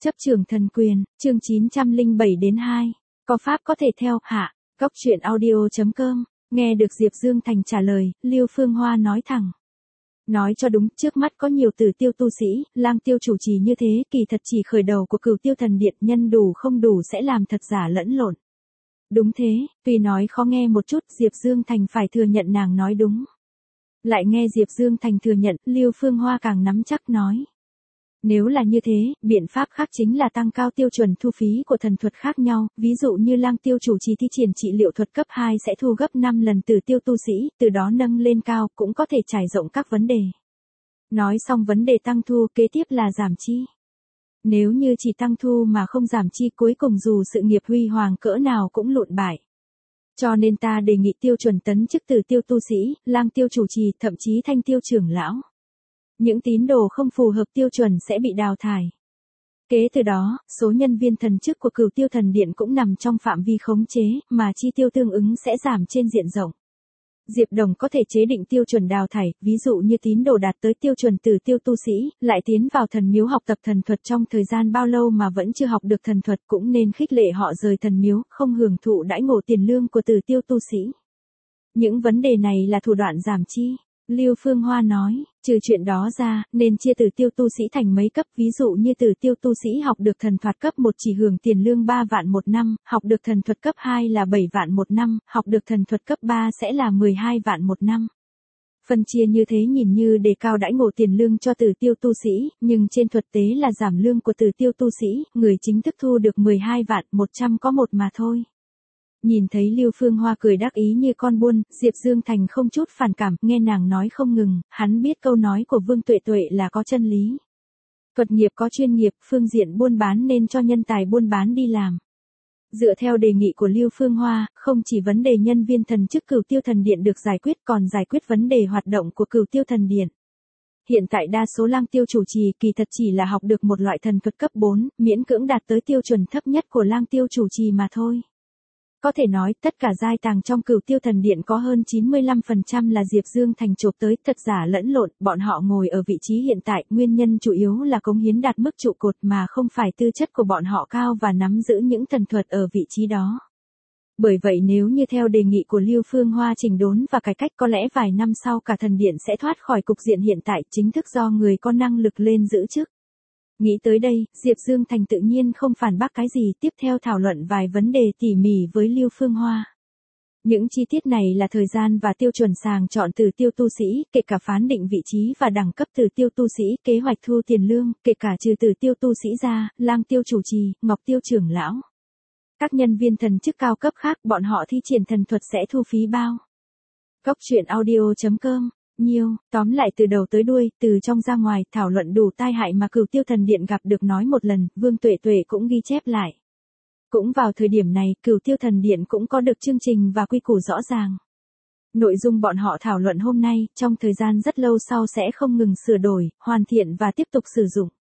Chấp trường thần quyền, chương 907-2. Có pháp có thể theo, hạ. Góc truyện audio.com. Nghe được Diệp Dương Thành trả lời, Lưu Phương Hoa nói thẳng. Nói cho đúng, trước mắt có nhiều tử tiêu tu sĩ, lang tiêu chủ trì như thế, kỳ thật chỉ khởi đầu của Cửu Tiêu Thần Điện, nhân đủ không đủ sẽ làm thật giả lẫn lộn. Đúng thế, tuy nói khó nghe một chút, Diệp Dương Thành phải thừa nhận nàng nói đúng. Lại nghe Diệp Dương Thành thừa nhận, Lưu Phương Hoa càng nắm chắc nói. Nếu là như thế, biện pháp khác chính là tăng cao tiêu chuẩn thu phí của thần thuật khác nhau, ví dụ như lang tiêu chủ trì thi triển trị liệu thuật cấp 2 sẽ thu gấp 5 lần tử tiêu tu sĩ, từ đó nâng lên cao, cũng có thể trải rộng các vấn đề. Nói xong vấn đề tăng thu, kế tiếp là giảm chi. Nếu như chỉ tăng thu mà không giảm chi, cuối cùng dù sự nghiệp huy hoàng cỡ nào cũng lụn bại. Cho nên ta đề nghị tiêu chuẩn tấn chức tử tiêu tu sĩ, lang tiêu chủ trì, thậm chí thanh tiêu trưởng lão. Những tín đồ không phù hợp tiêu chuẩn sẽ bị đào thải. Kế từ đó, số nhân viên thần chức của Cửu Tiêu Thần Điện cũng nằm trong phạm vi khống chế, mà chi tiêu tương ứng sẽ giảm trên diện rộng. Diệp Đồng có thể chế định tiêu chuẩn đào thải, ví dụ như tín đồ đạt tới tiêu chuẩn tử tiêu tu sĩ, lại tiến vào thần miếu học tập thần thuật trong thời gian bao lâu mà vẫn chưa học được thần thuật, cũng nên khích lệ họ rời thần miếu, không hưởng thụ đãi ngộ tiền lương của tử tiêu tu sĩ. Những vấn đề này là thủ đoạn giảm chi. Lưu Phương Hoa nói, trừ chuyện đó ra, nên chia tử tiêu tu sĩ thành mấy cấp, ví dụ như tử tiêu tu sĩ học được thần thuật cấp 1 chỉ hưởng tiền lương 3 vạn một năm, học được thần thuật cấp 2 là 7 vạn một năm, học được thần thuật cấp 3 sẽ là 12 vạn một năm. Phân chia như thế nhìn như đề cao đãi ngộ tiền lương cho tử tiêu tu sĩ, nhưng trên thực tế là giảm lương của tử tiêu tu sĩ, người chính thức thu được 12 vạn 100 có một mà thôi. Nhìn thấy Lưu Phương Hoa cười đắc ý như con buôn, Diệp Dương Thành không chút phản cảm, nghe nàng nói không ngừng, hắn biết câu nói của Vương Tuệ Tuệ là có chân lý. Thuật nghiệp có chuyên nghiệp, phương diện buôn bán nên cho nhân tài buôn bán đi làm. Dựa theo đề nghị của Lưu Phương Hoa, không chỉ vấn đề nhân viên thần chức Cửu Tiêu Thần Điện được giải quyết, còn giải quyết vấn đề hoạt động của Cửu Tiêu Thần Điện. Hiện tại đa số lang tiêu chủ trì kỳ thật chỉ là học được một loại thần thuật cấp 4, miễn cưỡng đạt tới tiêu chuẩn thấp nhất của lang tiêu chủ trì mà thôi. Có thể nói, tất cả giai tàng trong Cửu Tiêu Thần Điện có hơn 95% là Diệp Dương Thành chộp tới, thật giả lẫn lộn, bọn họ ngồi ở vị trí hiện tại, nguyên nhân chủ yếu là cống hiến đạt mức trụ cột mà không phải tư chất của bọn họ cao và nắm giữ những thần thuật ở vị trí đó. Bởi vậy nếu như theo đề nghị của Lưu Phương Hoa chỉnh đốn và cải cách, có lẽ vài năm sau cả thần điện sẽ thoát khỏi cục diện hiện tại, chính thức do người có năng lực lên giữ chức. Nghĩ tới đây, Diệp Dương Thành tự nhiên không phản bác cái gì, tiếp theo thảo luận vài vấn đề tỉ mỉ với Lưu Phương Hoa. Những chi tiết này là thời gian và tiêu chuẩn sàng chọn tử tiêu tu sĩ, kể cả phán định vị trí và đẳng cấp tử tiêu tu sĩ, kế hoạch thu tiền lương, kể cả trừ tử tiêu tu sĩ ra, lang tiêu chủ trì, ngọc tiêu trưởng lão. Các nhân viên thần chức cao cấp khác, bọn họ thi triển thần thuật sẽ thu phí bao. Góc truyện audio.com. Tóm lại từ đầu tới đuôi, từ trong ra ngoài, thảo luận đủ tai hại mà Cửu Tiêu Thần Điện gặp được nói một lần, Vương Tuệ Tuệ cũng ghi chép lại. Cũng vào thời điểm này, Cửu Tiêu Thần Điện cũng có được chương trình và quy củ rõ ràng. Nội dung bọn họ thảo luận hôm nay, trong thời gian rất lâu sau sẽ không ngừng sửa đổi, hoàn thiện và tiếp tục sử dụng.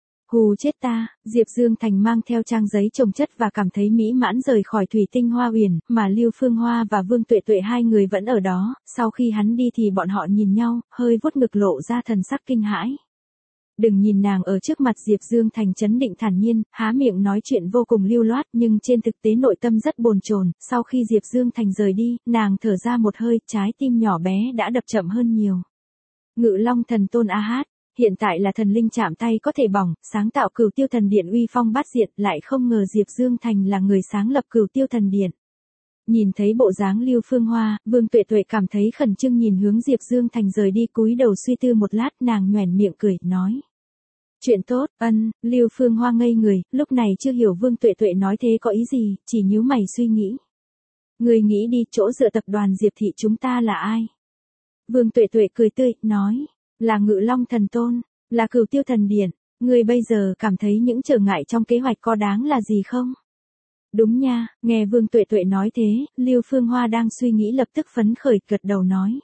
Hù chết ta, Diệp Dương Thành mang theo trang giấy chồng chất và cảm thấy mỹ mãn rời khỏi Thủy Tinh Hoa Uyển, mà Lưu Phương Hoa và Vương Tuệ Tuệ hai người vẫn ở đó, sau khi hắn đi thì bọn họ nhìn nhau, hơi vuốt ngực lộ ra thần sắc kinh hãi. Đừng nhìn nàng ở trước mặt Diệp Dương Thành trấn định thản nhiên, há miệng nói chuyện vô cùng lưu loát nhưng trên thực tế nội tâm rất bồn chồn. Sau khi Diệp Dương Thành rời đi, nàng thở ra một hơi, trái tim nhỏ bé đã đập chậm hơn nhiều. Ngự Long Thần Tôn A Hát. Hiện tại là thần linh chạm tay có thể bỏng, sáng tạo Cửu Tiêu Thần Điện uy phong bát diện, lại không ngờ Diệp Dương Thành là người sáng lập Cửu Tiêu Thần Điện. Nhìn thấy bộ dáng Lưu Phương Hoa, Vương Tuệ Tuệ cảm thấy khẩn trương nhìn hướng Diệp Dương Thành rời đi, cúi đầu suy tư một lát, nàng nhoẻn miệng cười, nói. Chuyện tốt, Lưu Phương Hoa ngây người, lúc này chưa hiểu Vương Tuệ Tuệ nói thế có ý gì, chỉ nhíu mày suy nghĩ. Người nghĩ đi, chỗ dựa tập đoàn Diệp Thị chúng ta là ai? Vương Tuệ Tuệ cười tươi, nói. Là Ngự Long Thần Tôn, là Cửu Tiêu Thần Điện, ngươi bây giờ cảm thấy những trở ngại trong kế hoạch có đáng là gì không? Đúng nha, nghe Vương Tuệ Tuệ nói thế, Lưu Phương Hoa đang suy nghĩ lập tức phấn khởi, gật đầu nói.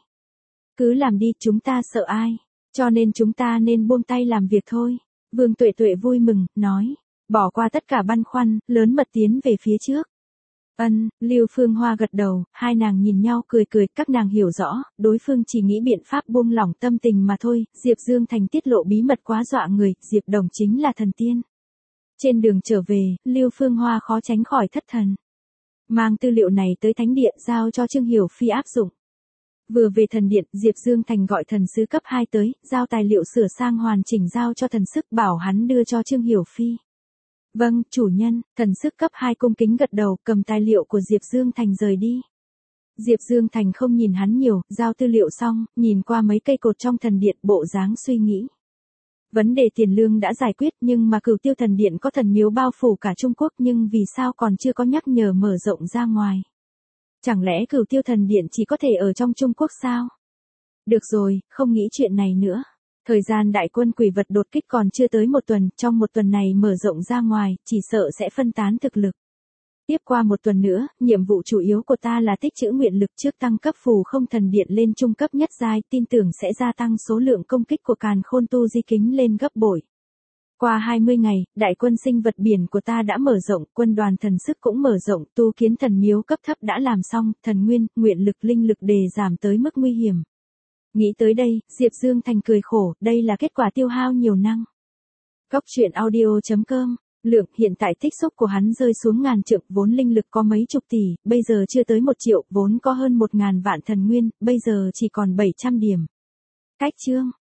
Cứ làm đi, chúng ta sợ ai, cho nên chúng ta nên buông tay làm việc thôi. Vương Tuệ Tuệ vui mừng, nói, bỏ qua tất cả băn khoăn, lớn mật tiến về phía trước. Lưu Phương Hoa gật đầu, hai nàng nhìn nhau cười cười, các nàng hiểu rõ, đối phương chỉ nghĩ biện pháp buông lỏng tâm tình mà thôi. Diệp Dương Thành tiết lộ bí mật quá dọa người, Diệp Đồng chính là thần tiên. Trên đường trở về, Lưu Phương Hoa khó tránh khỏi thất thần. Mang tư liệu này tới thánh điện giao cho Trương Hiểu Phi áp dụng. Vừa về thần điện, Diệp Dương Thành gọi thần sứ cấp 2 tới, giao tài liệu sửa sang hoàn chỉnh giao cho thần sức bảo hắn đưa cho Trương Hiểu Phi. Vâng, chủ nhân, thần sức cấp 2 cung kính gật đầu, cầm tài liệu của Diệp Dương Thành rời đi. Diệp Dương Thành không nhìn hắn nhiều, giao tư liệu xong, nhìn qua mấy cây cột trong thần điện bộ dáng suy nghĩ. Vấn đề tiền lương đã giải quyết nhưng mà Cửu Tiêu thần điện có thần miếu bao phủ cả Trung Quốc nhưng vì sao còn chưa có nhắc nhở mở rộng ra ngoài. Chẳng lẽ Cửu Tiêu thần điện chỉ có thể ở trong Trung Quốc sao? Được rồi, không nghĩ chuyện này nữa. Thời gian đại quân quỷ vật đột kích còn chưa tới một tuần, trong một tuần này mở rộng ra ngoài, chỉ sợ sẽ phân tán thực lực. Tiếp qua một tuần nữa, nhiệm vụ chủ yếu của ta là tích trữ nguyện lực trước tăng cấp phù không thần điện lên trung cấp nhất giai, tin tưởng sẽ gia tăng số lượng công kích của Càn Khôn Tu Di Kính lên gấp bội. Qua 20 ngày, đại quân sinh vật biển của ta đã mở rộng, quân đoàn thần sức cũng mở rộng, tu kiến thần miếu cấp thấp đã làm xong, thần nguyên, nguyện lực linh lực đề giảm tới mức nguy hiểm. Nghĩ tới đây, Diệp Dương Thành cười khổ, đây là kết quả tiêu hao nhiều năng. Góc truyện audio.com. Lượng hiện tại tích xúc của hắn rơi xuống ngàn trượng, vốn linh lực có mấy chục tỷ, bây giờ chưa tới 1 triệu, vốn có hơn 1.000 vạn thần nguyên, bây giờ chỉ còn 700 điểm. Cách chương